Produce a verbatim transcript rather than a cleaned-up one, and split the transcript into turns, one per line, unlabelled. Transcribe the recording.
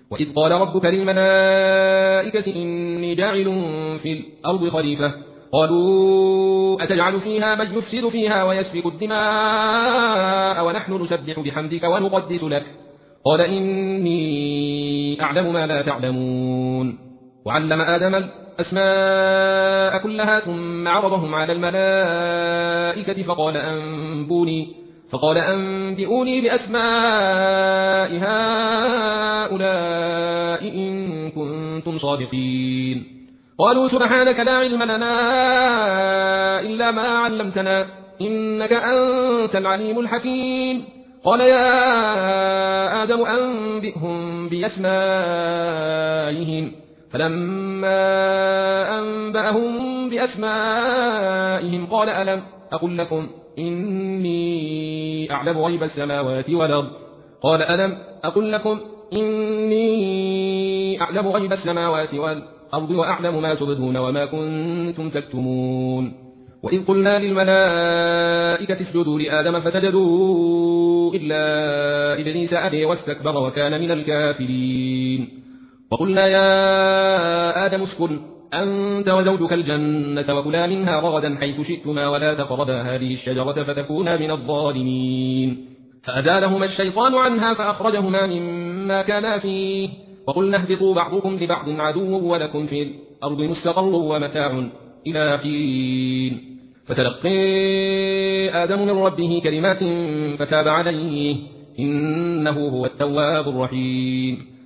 وإذ قال ربك للملائكة إني جاعل في الأرض خليفة قالوا أتجعل فيها من يفسد فيها ويسفك الدماء ونحن نسبح بحمدك ونقدس لك قال إني أعلم ما لا تعلمون. وعلم آدم الأسماء كلها ثم عرضهم على الملائكة فقال أنبوني فقال أنبئوني بأسماء هؤلاء إن كنتم صادقين. قالوا سبحانك لا علم لنا إلا ما علمتنا إنك أنت العليم الحكيم. قال يا آدم أنبئهم بأسمائهم فلما أنبأهم بأسمائهم قال ألم أقل لكم إني أعلم غيب السماوات والأرض قال ألم أقل لكم إني أعلم غيب السماوات والأرض وأعلم ما تبدون وما كنتم تكتمون. وإذ قلنا للملائكة اسجدوا لآدم فسجدوا إلا إبليس أبى واستكبر وكان من الكافرين. وقلنا يا آدم اسكن أنت وزوجك الجنة وكلا منها رغدا حيث شئتما ولا تقربا هذه الشجرة فتكونا من الظالمين. فأزالهما الشيطان عنها فأخرجهما مما كانا فيه وقلنا اهبطوا بعضكم لبعض عدو ولكم في الأرض مستقر ومتاع إلى حين. فتلقي آدم من ربه كلمات فتاب عليه إنه هو التواب الرحيم.